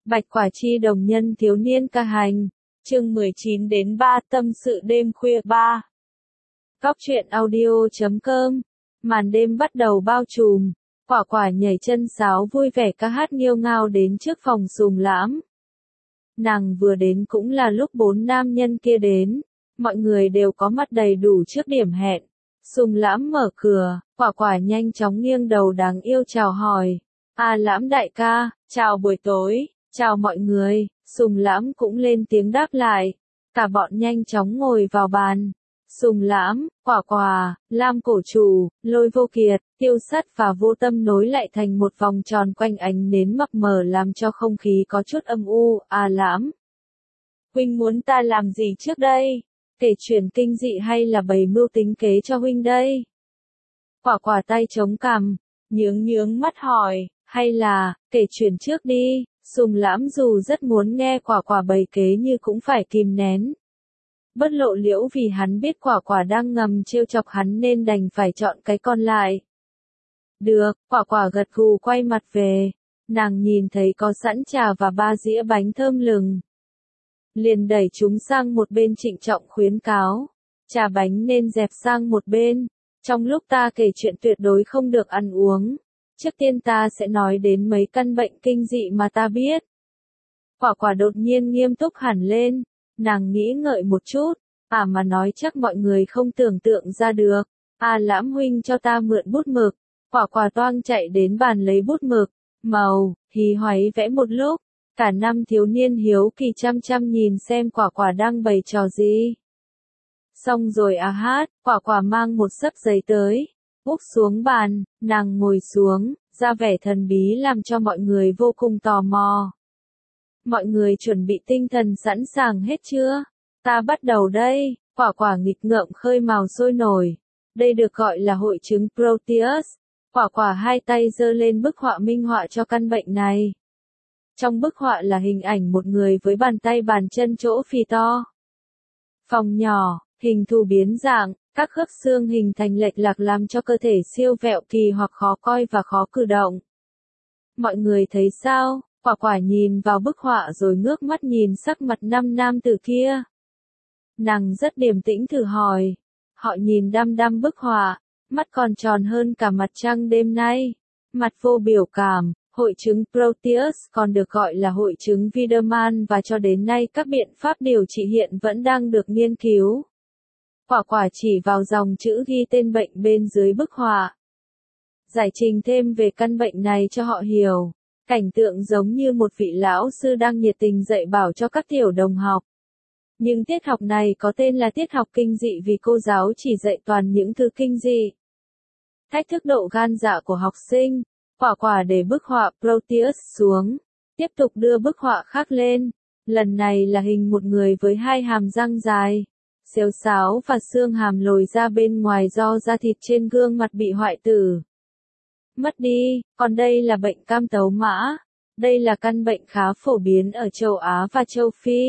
Bạch Quả Chi đồng nhân thiếu niên ca hành, chương 19 đến 3 tâm sự đêm khuya 3. Góc truyện audio.com, màn đêm bắt đầu bao trùm, Quả Quả nhảy chân sáo vui vẻ ca hát nghêu ngao đến trước phòng Sùng Lãm. Nàng vừa đến cũng là lúc 4 nam nhân kia đến, mọi người đều có mặt đầy đủ trước điểm hẹn. Sùng Lãm mở cửa, Quả Quả nhanh chóng nghiêng đầu đáng yêu chào hỏi. Lãm đại ca, chào buổi tối, chào mọi người. Sùng Lãm cũng lên tiếng đáp lại. Cả bọn nhanh chóng ngồi vào bàn. Sùng Lãm, Quả Quả, Lam Cổ Chủ, Lôi Vô Kiệt, Tiêu Sắt và Vô Tâm nối lại thành một vòng tròn quanh ánh nến mập mờ làm cho không khí có chút âm u. Lãm, huynh muốn ta làm gì trước đây? Kể chuyện kinh dị hay là bày mưu tính kế cho huynh đây? Quả Quả tay chống cằm, nhướng mắt hỏi, hay là, kể chuyện trước đi. Sùng Lãm dù rất muốn nghe Quả Quả bày kế nhưng cũng phải kìm nén. Bất lộ liễu vì hắn biết Quả Quả đang ngầm trêu chọc hắn nên đành phải chọn cái còn lại. Được, Quả Quả gật gù quay mặt về. Nàng nhìn thấy có sẵn trà và 3 dĩa bánh thơm lừng. Liền đẩy chúng sang một bên trịnh trọng khuyến cáo. Trà bánh nên dẹp sang một bên. Trong lúc ta kể chuyện tuyệt đối không được ăn uống. Trước tiên ta sẽ nói đến mấy căn bệnh kinh dị mà ta biết. Quả Quả đột nhiên nghiêm túc hẳn lên. Nàng nghĩ ngợi một chút. Mà nói chắc mọi người không tưởng tượng ra được. Lãm huynh cho ta mượn bút mực. Quả Quả toang chạy đến bàn lấy bút mực. Màu, hí hoáy vẽ một lúc. Cả năm thiếu niên hiếu kỳ chăm nhìn xem Quả Quả đang bày trò gì. Xong rồi hát, Quả Quả mang một xấp giấy tới. Úp xuống bàn, nàng ngồi xuống, ra vẻ thần bí làm cho mọi người vô cùng tò mò. Mọi người chuẩn bị tinh thần sẵn sàng hết chưa? Ta bắt đầu đây. Quả Quả nghịch ngợm khơi mào sôi nổi. Đây được gọi là hội chứng Proteus. Quả Quả hai tay giơ lên bức họa minh họa cho căn bệnh này. Trong bức họa là hình ảnh một người với bàn tay bàn chân chỗ phì to. Phòng nhỏ, hình thù biến dạng, các khớp xương hình thành lệch lạc làm cho cơ thể siêu vẹo kỳ hoặc khó coi và khó cử động. Mọi người thấy sao? Quả Quả nhìn vào bức họa rồi ngước mắt nhìn sắc mặt 5 nam tử kia. Nàng rất điềm tĩnh thử hỏi. Họ nhìn đăm bức họa, mắt còn tròn hơn cả mặt trăng đêm nay. Mặt vô biểu cảm. Hội chứng Proteus còn được gọi là hội chứng Widerman và cho đến nay các biện pháp điều trị hiện vẫn đang được nghiên cứu. Quả Quả chỉ vào dòng chữ ghi tên bệnh bên dưới bức họa. Giải trình thêm về căn bệnh này cho họ hiểu. Cảnh tượng giống như một vị lão sư đang nhiệt tình dạy bảo cho các tiểu đồng học. Nhưng tiết học này có tên là tiết học kinh dị vì cô giáo chỉ dạy toàn những thứ kinh dị. Thách thức độ gan dạ của học sinh. Quả Quả để bức họa Proteus xuống, tiếp tục đưa bức họa khác lên. Lần này là hình một người với 2 hàm răng dài, xếu xáo và xương hàm lồi ra bên ngoài do da thịt trên gương mặt bị hoại tử. Mất đi, còn đây là bệnh cam tấu mã. Đây là căn bệnh khá phổ biến ở châu Á và châu Phi.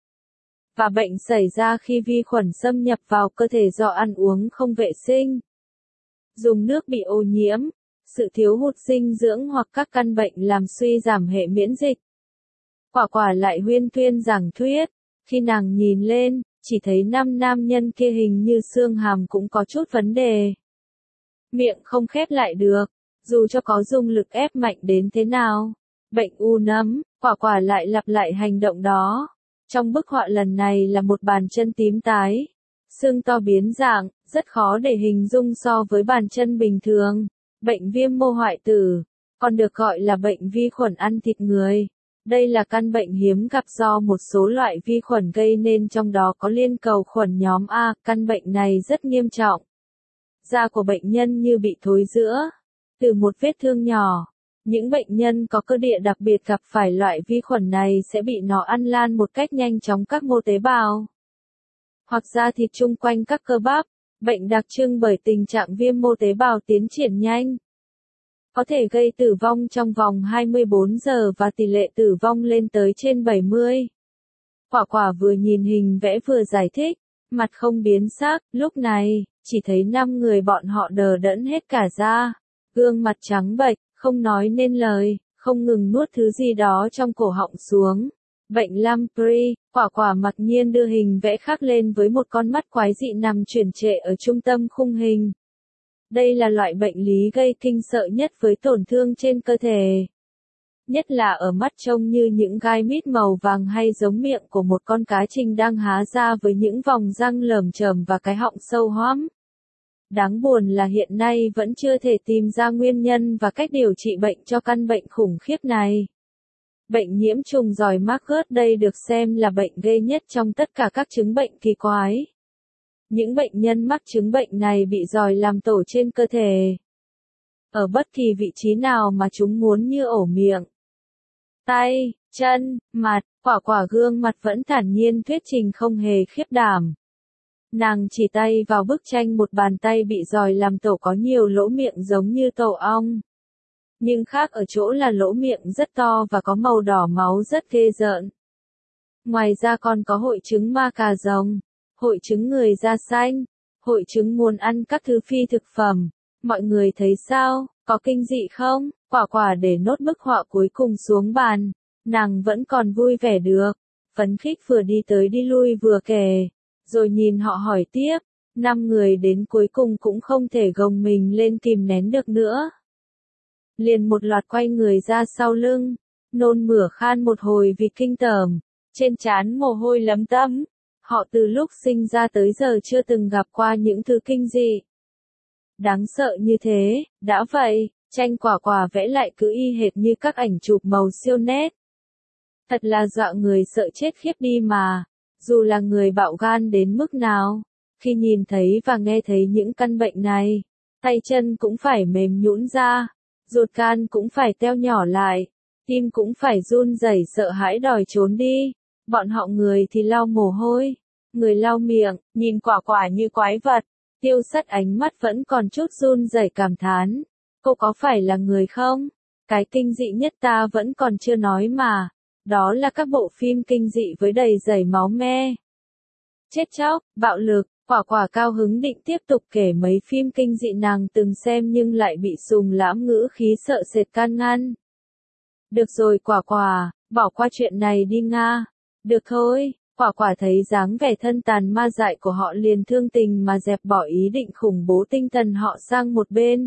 Và bệnh xảy ra khi vi khuẩn xâm nhập vào cơ thể do ăn uống không vệ sinh, dùng nước bị ô nhiễm, sự thiếu hụt dinh dưỡng hoặc các căn bệnh làm suy giảm hệ miễn dịch. Quả Quả lại huyên thuyên giảng thuyết. Khi nàng nhìn lên, chỉ thấy 5 nam nhân kia hình như xương hàm cũng có chút vấn đề. Miệng không khép lại được, dù cho có dùng lực ép mạnh đến thế nào. Bệnh u nấm, Quả Quả lại lặp lại hành động đó. Trong bức họa lần này là một bàn chân tím tái, xương to biến dạng, rất khó để hình dung so với bàn chân bình thường. Bệnh viêm mô hoại tử, còn được gọi là bệnh vi khuẩn ăn thịt người. Đây là căn bệnh hiếm gặp do một số loại vi khuẩn gây nên, trong đó có liên cầu khuẩn nhóm A. Căn bệnh này rất nghiêm trọng. Da của bệnh nhân như bị thối rữa từ một vết thương nhỏ. Những bệnh nhân có cơ địa đặc biệt gặp phải loại vi khuẩn này sẽ bị nó ăn lan một cách nhanh chóng các mô tế bào hoặc da thịt chung quanh các cơ bắp. Bệnh đặc trưng bởi tình trạng viêm mô tế bào tiến triển nhanh, có thể gây tử vong trong vòng 24 giờ và tỷ lệ tử vong lên tới trên 70. Quả Quả vừa nhìn hình vẽ vừa giải thích, mặt không biến sắc. Lúc này, chỉ thấy 5 người bọn họ đờ đẫn hết cả da, gương mặt trắng bệch, không nói nên lời, không ngừng nuốt thứ gì đó trong cổ họng xuống. Bệnh Lamprey, quả quả mặc nhiên đưa hình vẽ khác lên với một con mắt quái dị nằm chuyển trệ ở trung tâm khung hình. Đây là loại bệnh lý gây kinh sợ nhất với tổn thương trên cơ thể. Nhất là ở mắt trông như những gai mít màu vàng hay giống miệng của một con cá trình đang há ra với những vòng răng lởm chởm và cái họng sâu hoắm. Đáng buồn là hiện nay vẫn chưa thể tìm ra nguyên nhân và cách điều trị bệnh cho căn bệnh khủng khiếp này. Bệnh nhiễm trùng giòi Maggot đây được xem là bệnh ghê nhất trong tất cả các chứng bệnh kỳ quái. Những bệnh nhân mắc chứng bệnh này bị giòi làm tổ trên cơ thể. Ở bất kỳ vị trí nào mà chúng muốn như ổ miệng, tay, chân, mặt, quả quả gương mặt vẫn thản nhiên thuyết trình không hề khiếp đảm. Nàng chỉ tay vào bức tranh một bàn tay bị giòi làm tổ có nhiều lỗ miệng giống như tổ ong. Nhưng khác ở chỗ là lỗ miệng rất to và có màu đỏ máu rất ghê rợn. Ngoài ra còn có hội chứng ma cà rồng, hội chứng người da xanh, hội chứng muốn ăn các thứ phi thực phẩm. Mọi người thấy sao, có kinh dị không? Quả quả để nốt bức họa cuối cùng xuống bàn. Nàng vẫn còn vui vẻ được. Phấn khích vừa đi tới đi lui vừa kể. Rồi nhìn họ hỏi tiếp. 5 người đến cuối cùng cũng không thể gồng mình lên kìm nén được nữa. Liền một loạt quay người ra sau lưng. Nôn mửa khan một hồi vì kinh tởm. Trên trán mồ hôi lấm tấm. Họ từ lúc sinh ra tới giờ chưa từng gặp qua những thứ kinh dị. Đáng sợ như thế, đã vậy, tranh quả quả vẽ lại cứ y hệt như các ảnh chụp màu siêu nét. Thật là dọa người sợ chết khiếp đi mà, dù là người bạo gan đến mức nào, khi nhìn thấy và nghe thấy những căn bệnh này, tay chân cũng phải mềm nhũn ra, ruột gan cũng phải teo nhỏ lại, tim cũng phải run rẩy sợ hãi đòi trốn đi, bọn họ người thì lau mồ hôi, người lau miệng, nhìn quả quả như quái vật. Tiêu Sắt ánh mắt vẫn còn chút run rẩy cảm thán. Cô có phải là người không? Cái kinh dị nhất ta vẫn còn chưa nói mà. Đó là các bộ phim kinh dị với đầy dẫy máu me. Chết chóc, bạo lực, quả quả cao hứng định tiếp tục kể mấy phim kinh dị nàng từng xem nhưng lại bị Sùng Lãm ngữ khí sợ sệt can ngăn. Được rồi quả quả, bỏ qua chuyện này đi Nga. Được thôi. Quả quả thấy dáng vẻ thân tàn ma dại của họ liền thương tình mà dẹp bỏ ý định khủng bố tinh thần họ sang một bên.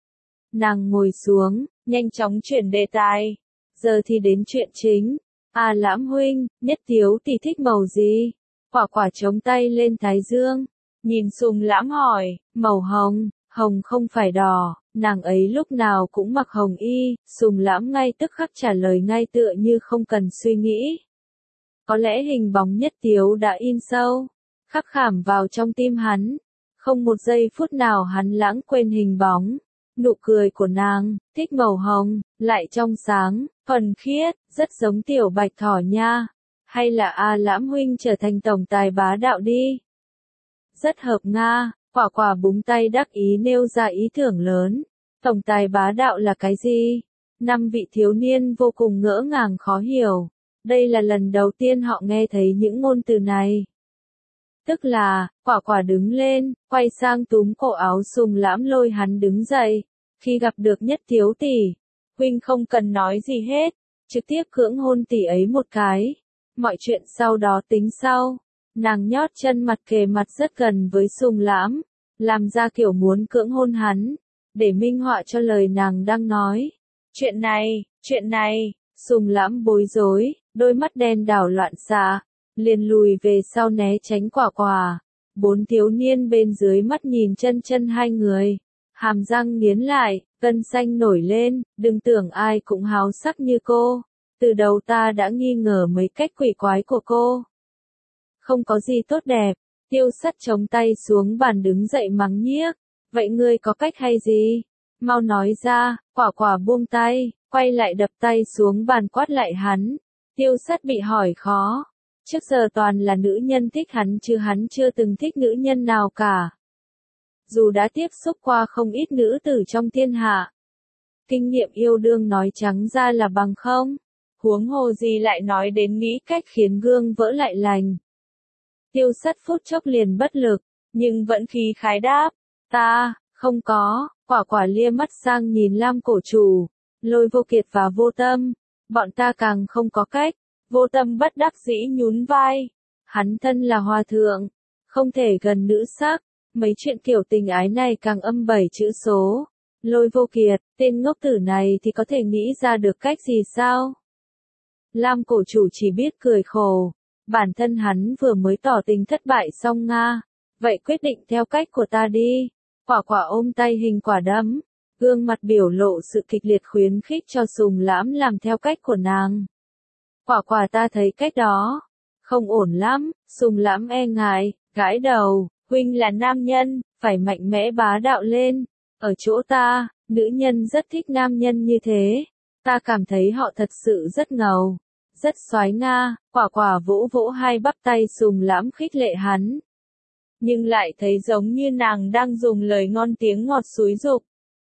Nàng ngồi xuống, nhanh chóng chuyển đề tài. Giờ thì đến chuyện chính. À Lãm huynh, Nhất Tiếu tỷ thích màu gì? Quả quả chống tay lên thái dương. Nhìn Sùng Lãm hỏi, màu hồng, hồng không phải đỏ, nàng ấy lúc nào cũng mặc hồng y. Sùng Lãm ngay tức khắc trả lời ngay tựa như không cần suy nghĩ. Có lẽ hình bóng Nhất Tiếu đã in sâu, khắc khảm vào trong tim hắn. Không một giây phút nào hắn lãng quên hình bóng. Nụ cười của nàng, thích màu hồng, lại trong sáng, thuần khiết, rất giống tiểu bạch thỏ nha. Hay là A Lãm huynh trở thành tổng tài bá đạo đi. Rất hợp Nga, quả quả búng tay đắc ý nêu ra ý tưởng lớn. Tổng tài bá đạo là cái gì? 5 vị thiếu niên vô cùng ngỡ ngàng khó hiểu. Đây là lần đầu tiên họ nghe thấy những ngôn từ này. Tức là, quả quả đứng lên, quay sang túm cổ áo Sùng Lãm lôi hắn đứng dậy. Khi gặp được Nhất Tiếu tỷ, huynh không cần nói gì hết, trực tiếp cưỡng hôn tỷ ấy một cái. Mọi chuyện sau đó tính sau. Nàng nhót chân mặt kề mặt rất gần với Sùng Lãm, làm ra kiểu muốn cưỡng hôn hắn, để minh họa cho lời nàng đang nói. Chuyện này, Sùng Lãm bối rối, đôi mắt đen đảo loạn xạ, liền lùi về sau né tránh quả quả. 4 thiếu niên bên dưới mắt nhìn chân hai người, hàm răng nghiến lại, gân xanh nổi lên, đừng tưởng ai cũng háo sắc như cô. Từ đầu ta đã nghi ngờ mấy cách quỷ quái của cô. Không có gì tốt đẹp. Tiêu Sắt chống tay xuống bàn đứng dậy mắng nhiếc. Vậy ngươi có cách hay gì? Mau nói ra. Quả quả buông tay, quay lại đập tay xuống bàn quát lại hắn. Tiêu Sắt bị hỏi khó. Trước giờ toàn là nữ nhân thích hắn chứ hắn chưa từng thích nữ nhân nào cả. Dù đã tiếp xúc qua không ít nữ tử trong thiên hạ. Kinh nghiệm yêu đương nói trắng ra là bằng không. Huống hồ gì lại nói đến nghĩ cách khiến gương vỡ lại lành. Tiêu Sắt phút chốc liền bất lực, nhưng vẫn khí khái đáp. Ta, không có, quả quả lia mắt sang nhìn Lam cổ chủ. Lôi Vô Kiệt và Vô Tâm, bọn ta càng không có cách. Vô Tâm bất đắc dĩ nhún vai. Hắn thân là hòa thượng, không thể gần nữ sắc. Mấy chuyện kiểu tình ái này càng âm 7 chữ số. Lôi Vô Kiệt, tên ngốc tử này thì có thể nghĩ ra được cách gì sao? Lam cổ chủ chỉ biết cười khổ. Bản thân hắn vừa mới tỏ tình thất bại xong Nga. Vậy quyết định theo cách của ta đi. Quả quả ôm tay hình quả đấm. Gương mặt biểu lộ sự kịch liệt khuyến khích cho Sùng Lãm làm theo cách của nàng. Quả quả ta thấy cách đó không ổn lắm. Sùng Lãm e ngại, gãi đầu. Huynh là nam nhân, phải mạnh mẽ bá đạo lên. Ở chỗ ta, nữ nhân rất thích nam nhân như thế. Ta cảm thấy họ thật sự rất ngầu. Rất soái Nga. Quả quả vỗ vỗ hai bắp tay Sùng Lãm khích lệ hắn. Nhưng lại thấy giống như nàng đang dùng lời ngon tiếng ngọt xúi giục.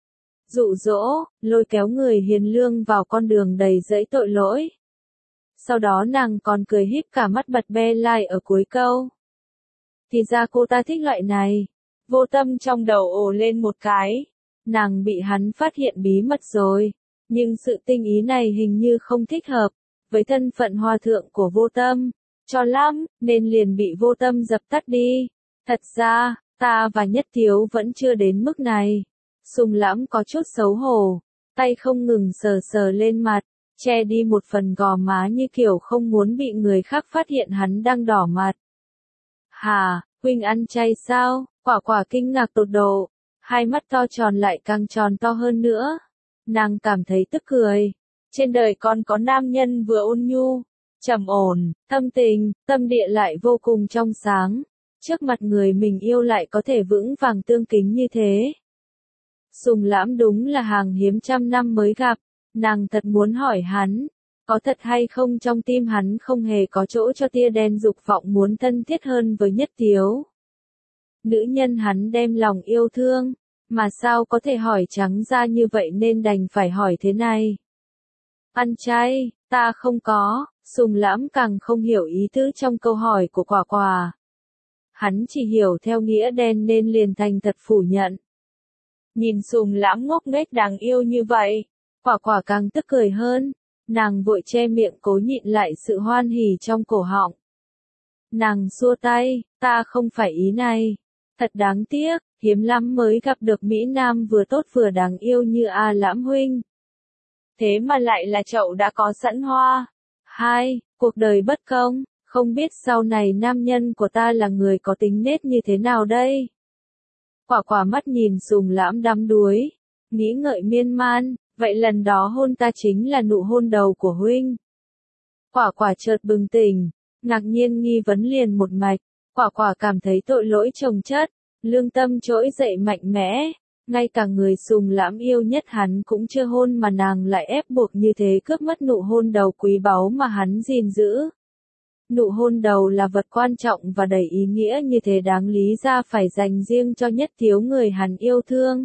Dụ dỗ, lôi kéo người hiền lương vào con đường đầy rẫy tội lỗi. Sau đó nàng còn cười híp cả mắt bật be lại ở cuối câu. Thì ra cô ta thích loại này. Vô Tâm trong đầu ồ lên một cái. Nàng bị hắn phát hiện bí mật rồi. Nhưng sự tinh ý này hình như không thích hợp với thân phận hòa thượng của Vô Tâm cho lắm, nên liền bị Vô Tâm dập tắt đi. Thật ra, ta và Nhất Thiếu vẫn chưa đến mức này. Sùng Lãm có chút xấu hổ, tay không ngừng sờ sờ lên mặt, che đi một phần gò má như kiểu không muốn bị người khác phát hiện hắn đang đỏ mặt. Hà, huynh ăn chay sao? Quả quả kinh ngạc tột độ, hai mắt to tròn lại càng tròn to hơn nữa. Nàng cảm thấy tức cười. Trên đời còn có nam nhân vừa ôn nhu, trầm ổn, tâm tình, tâm địa lại vô cùng trong sáng. Trước mặt người mình yêu lại có thể vững vàng tương kính như thế. Sùng Lãm đúng là hàng hiếm trăm năm mới gặp. Nàng thật muốn hỏi hắn, có thật hay không trong tim hắn không hề có chỗ cho tia đen dục vọng muốn thân thiết hơn với Nhất Thiếu. Nữ nhân hắn đem lòng yêu thương, mà sao có thể hỏi trắng ra như vậy nên đành phải hỏi thế này. Ăn chay, ta không có. Sùng Lãm càng không hiểu ý tứ trong câu hỏi của quả quả. Hắn chỉ hiểu theo nghĩa đen nên liền thành thật phủ nhận. Nhìn Sùng Lãm ngốc nghếch đáng yêu như vậy, quả quả càng tức cười hơn. Nàng vội che miệng cố nhịn lại sự hoan hỉ trong cổ họng. Nàng xua tay, ta không phải ý này. Thật đáng tiếc, hiếm lắm mới gặp được Mỹ Nam vừa tốt vừa đáng yêu như A Lãm huynh. Thế mà lại là chậu đã có sẵn hoa. Hai, cuộc đời bất công, không biết sau này nam nhân của ta là người có tính nết như thế nào đây? Quả quả mắt nhìn Sùng Lãm đắm đuối, nghĩ ngợi miên man, vậy lần đó hôn ta chính là nụ hôn đầu của huynh. Quả quả chợt bừng tỉnh, ngạc nhiên nghi vấn liền một mạch, quả quả cảm thấy tội lỗi chồng chất, lương tâm trỗi dậy mạnh mẽ. Ngay cả người Sùng Lãm yêu nhất hắn cũng chưa hôn mà nàng lại ép buộc như thế cướp mất nụ hôn đầu quý báu mà hắn gìn giữ. Nụ hôn đầu là vật quan trọng và đầy ý nghĩa như thế đáng lý ra phải dành riêng cho Nhất Thiếu người hắn yêu thương.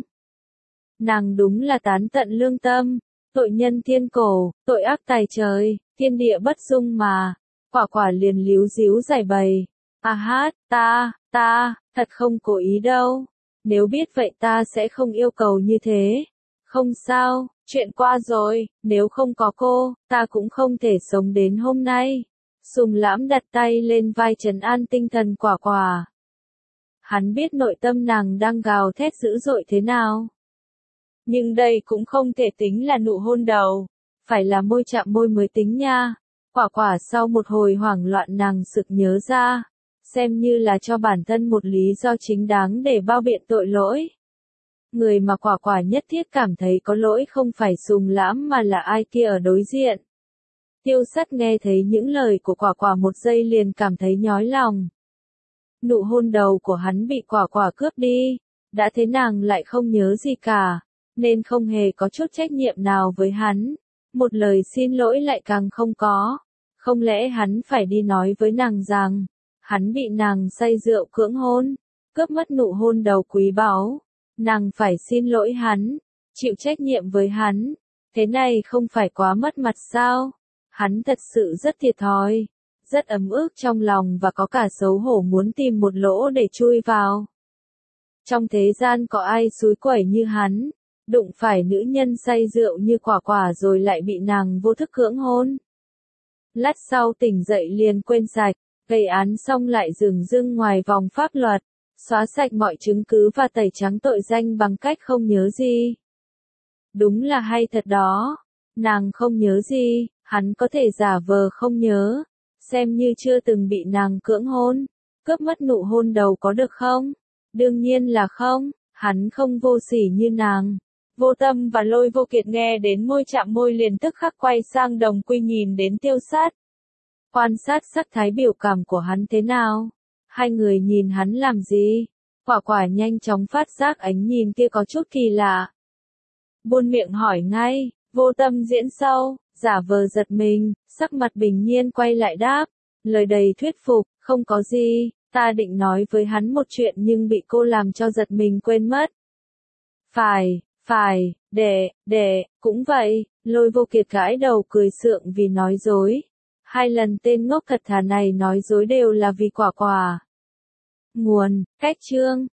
Nàng đúng là tán tận lương tâm, tội nhân thiên cổ, tội ác tày trời, thiên địa bất dung mà. Quả quả liền líu díu giải bày. À hát, ta, thật không cố ý đâu. Nếu biết vậy ta sẽ không yêu cầu như thế. Không sao, chuyện qua rồi, nếu không có cô, ta cũng không thể sống đến hôm nay. Sùng Lãm đặt tay lên vai trấn an tinh thần quả quả. Hắn biết nội tâm nàng đang gào thét dữ dội thế nào. Nhưng đây cũng không thể tính là nụ hôn đầu, phải là môi chạm môi mới tính nha. Quả quả sau một hồi hoảng loạn nàng sực nhớ ra. Xem như là cho bản thân một lý do chính đáng để bao biện tội lỗi. Người mà quả quả nhất thiết cảm thấy có lỗi không phải Sùng Lãm mà là ai kia ở đối diện. Tiêu Sắt nghe thấy những lời của quả quả một giây liền cảm thấy nhói lòng. Nụ hôn đầu của hắn bị quả quả cướp đi, đã thế nàng lại không nhớ gì cả, nên không hề có chút trách nhiệm nào với hắn. Một lời xin lỗi lại càng không có. Không lẽ hắn phải đi nói với nàng rằng hắn bị nàng say rượu cưỡng hôn, cướp mất nụ hôn đầu quý báu. Nàng phải xin lỗi hắn, chịu trách nhiệm với hắn. Thế này không phải quá mất mặt sao? Hắn thật sự rất thiệt thòi, rất ấm ức trong lòng và có cả xấu hổ muốn tìm một lỗ để chui vào. Trong thế gian có ai xúi quẩy như hắn, đụng phải nữ nhân say rượu như Quả Quả rồi lại bị nàng vô thức cưỡng hôn. Lát sau tỉnh dậy liền quên sạch, gây án xong lại dửng dưng ngoài vòng pháp luật, xóa sạch mọi chứng cứ và tẩy trắng tội danh bằng cách không nhớ gì. Đúng là hay thật đó, nàng không nhớ gì, hắn có thể giả vờ không nhớ, xem như chưa từng bị nàng cưỡng hôn, cướp mất nụ hôn đầu có được không? Đương nhiên là không, hắn không vô sỉ như nàng. Vô Tâm và Lôi Vô Kiệt nghe đến môi chạm môi liền tức khắc quay sang Đồng Quy nhìn đến Tiêu Sát. Quan sát sắc thái biểu cảm của hắn thế nào? Hai người nhìn hắn làm gì? Quả Quả nhanh chóng phát giác ánh nhìn kia có chút kỳ lạ. Buôn miệng hỏi ngay, Vô Tâm diễn sâu, giả vờ giật mình, sắc mặt bình nhiên quay lại đáp, lời đầy thuyết phục, không có gì, ta định nói với hắn một chuyện nhưng bị cô làm cho giật mình quên mất. Phải, cũng vậy, Lôi Vô Kiệt gãi đầu cười sượng vì nói dối. Hai lần tên ngốc thật thà này nói dối đều là vì Quả Quả. Nguồn, cách chương.